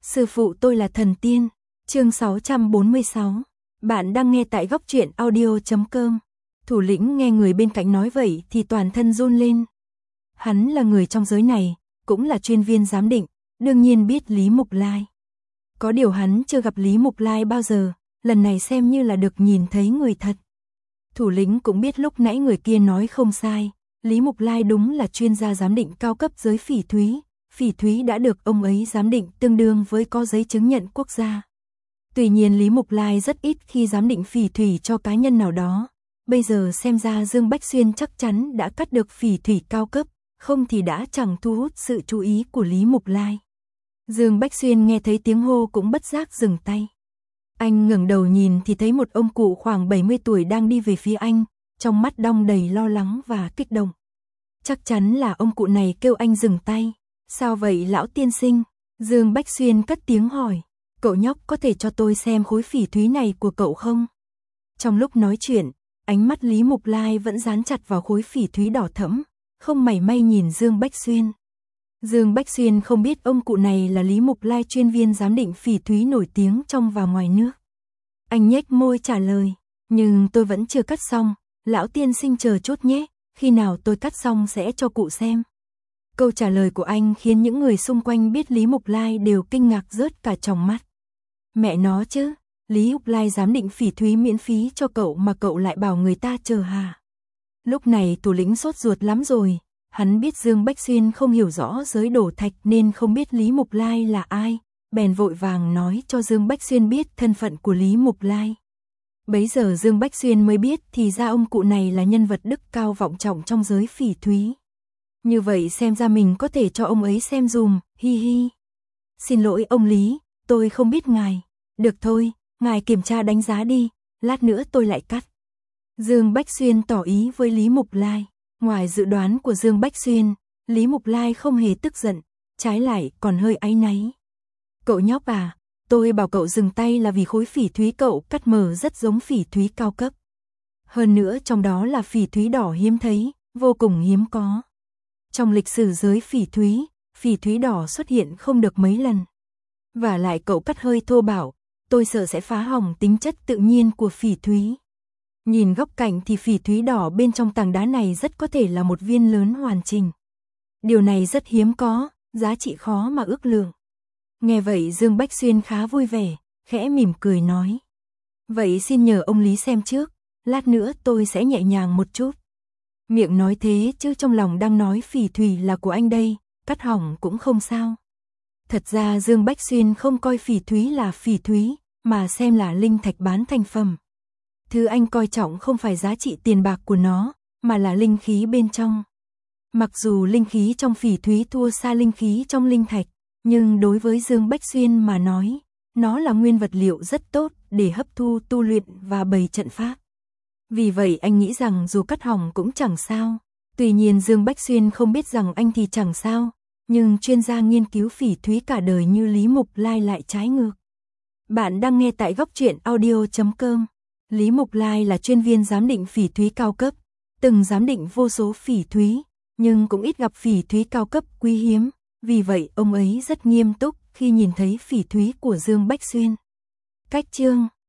Sư phụ tôi là thần tiên. Chương 646. Bạn đang nghe tại góc truyện audio.com. Thủ lĩnh nghe người bên cạnh nói vậy thì toàn thân run lên. Hắn là người trong giới này, cũng là chuyên viên giám định, đương nhiên biết Lý Mục Lai. Có điều hắn chưa gặp Lý Mục Lai bao giờ, lần này xem như là được nhìn thấy người thật. Thủ lĩnh cũng biết lúc nãy người kia nói không sai, Lý Mục Lai đúng là chuyên gia giám định cao cấp giới phỉ thúy. Phỉ thúy đã được ông ấy giám định tương đương với có giấy chứng nhận quốc gia. Tuy nhiên Lý Mục Lai rất ít khi giám định phỉ thủy cho cá nhân nào đó. Bây giờ xem ra Dương Bách Xuyên chắc chắn đã cắt được phỉ thủy cao cấp, không thì đã chẳng thu hút sự chú ý của Lý Mục Lai. Dương Bách Xuyên nghe thấy tiếng hô cũng bất giác dừng tay. Anh ngẩng đầu nhìn thì thấy một ông cụ khoảng 70 tuổi đang đi về phía anh, trong mắt đong đầy lo lắng và kích động. Chắc chắn là ông cụ này kêu anh dừng tay. Sao vậy lão tiên sinh? Dương Bách Xuyên cất tiếng hỏi. Cậu nhóc có thể cho tôi xem khối phỉ thúy này của cậu không? Trong lúc nói chuyện, ánh mắt Lý Mục Lai vẫn dán chặt vào khối phỉ thúy đỏ thẫm, không mảy may nhìn Dương Bách Xuyên. Dương Bách Xuyên không biết ông cụ này là Lý Mục Lai chuyên viên giám định phỉ thúy nổi tiếng trong và ngoài nước. Anh nhếch môi trả lời, nhưng tôi vẫn chưa cắt xong, lão tiên sinh chờ chút nhé, khi nào tôi cắt xong sẽ cho cụ xem. Câu trả lời của anh khiến những người xung quanh biết Lý Mục Lai đều kinh ngạc rớt cả tròng mắt. Mẹ nó chứ, Lý Mục Lai giám định phỉ thúy miễn phí cho cậu mà cậu lại bảo người ta chờ hả? Lúc này thủ lĩnh sốt ruột lắm rồi, hắn biết Dương Bách Xuyên không hiểu rõ giới đổ thạch nên không biết Lý Mục Lai là ai, bèn vội vàng nói cho Dương Bách Xuyên biết thân phận của Lý Mục Lai. Bấy giờ Dương Bách Xuyên mới biết thì ra ông cụ này là nhân vật đức cao vọng trọng trong giới phỉ thúy. Như vậy xem ra mình có thể cho ông ấy xem dùm, hi hi. Xin lỗi ông Lý, tôi không biết ngài. Được thôi, ngài kiểm tra đánh giá đi, lát nữa tôi lại cắt. Dương Bách Xuyên tỏ ý với Lý Mục Lai. Ngoài dự đoán của Dương Bách Xuyên, Lý Mục Lai không hề tức giận, trái lại còn hơi áy náy. Cậu nhóc à, tôi bảo cậu dừng tay là vì khối phỉ thúy cậu cắt mở rất giống phỉ thúy cao cấp. Hơn nữa trong đó là phỉ thúy đỏ hiếm thấy, vô cùng hiếm có. Trong lịch sử giới phỉ thúy đỏ xuất hiện không được mấy lần. Và lại cậu cắt hơi thô bạo, tôi sợ sẽ phá hỏng tính chất tự nhiên của phỉ thúy. Nhìn góc cạnh thì phỉ thúy đỏ bên trong tảng đá này rất có thể là một viên lớn hoàn chỉnh. Điều này rất hiếm có, giá trị khó mà ước lượng. Nghe vậy Dương Bách Xuyên khá vui vẻ, khẽ mỉm cười nói. Vậy xin nhờ ông Lý xem trước, lát nữa tôi sẽ nhẹ nhàng một chút. Miệng nói thế chứ trong lòng đang nói phỉ thủy là của anh đây, cắt hỏng cũng không sao. Thật ra Dương Bách Xuyên không coi phỉ thúy là phỉ thúy, mà xem là linh thạch bán thành phẩm. Thứ anh coi trọng không phải giá trị tiền bạc của nó, mà là linh khí bên trong. Mặc dù linh khí trong phỉ thúy thua xa linh khí trong linh thạch, nhưng đối với Dương Bách Xuyên mà nói, nó là nguyên vật liệu rất tốt để hấp thu tu luyện và bày trận pháp. Vì vậy anh nghĩ rằng dù cắt hỏng cũng chẳng sao. Tuy nhiên Dương Bách Xuyên không biết rằng anh thì chẳng sao, nhưng chuyên gia nghiên cứu phỉ thúy cả đời như Lý Mục Lai lại trái ngược. Bạn đang nghe tại góc truyện audio.com. Lý Mục Lai là chuyên viên giám định phỉ thúy cao cấp, từng giám định vô số phỉ thúy, nhưng cũng ít gặp phỉ thúy cao cấp quý hiếm. Vì vậy ông ấy rất nghiêm túc khi nhìn thấy phỉ thúy của Dương Bách Xuyên. Cách chương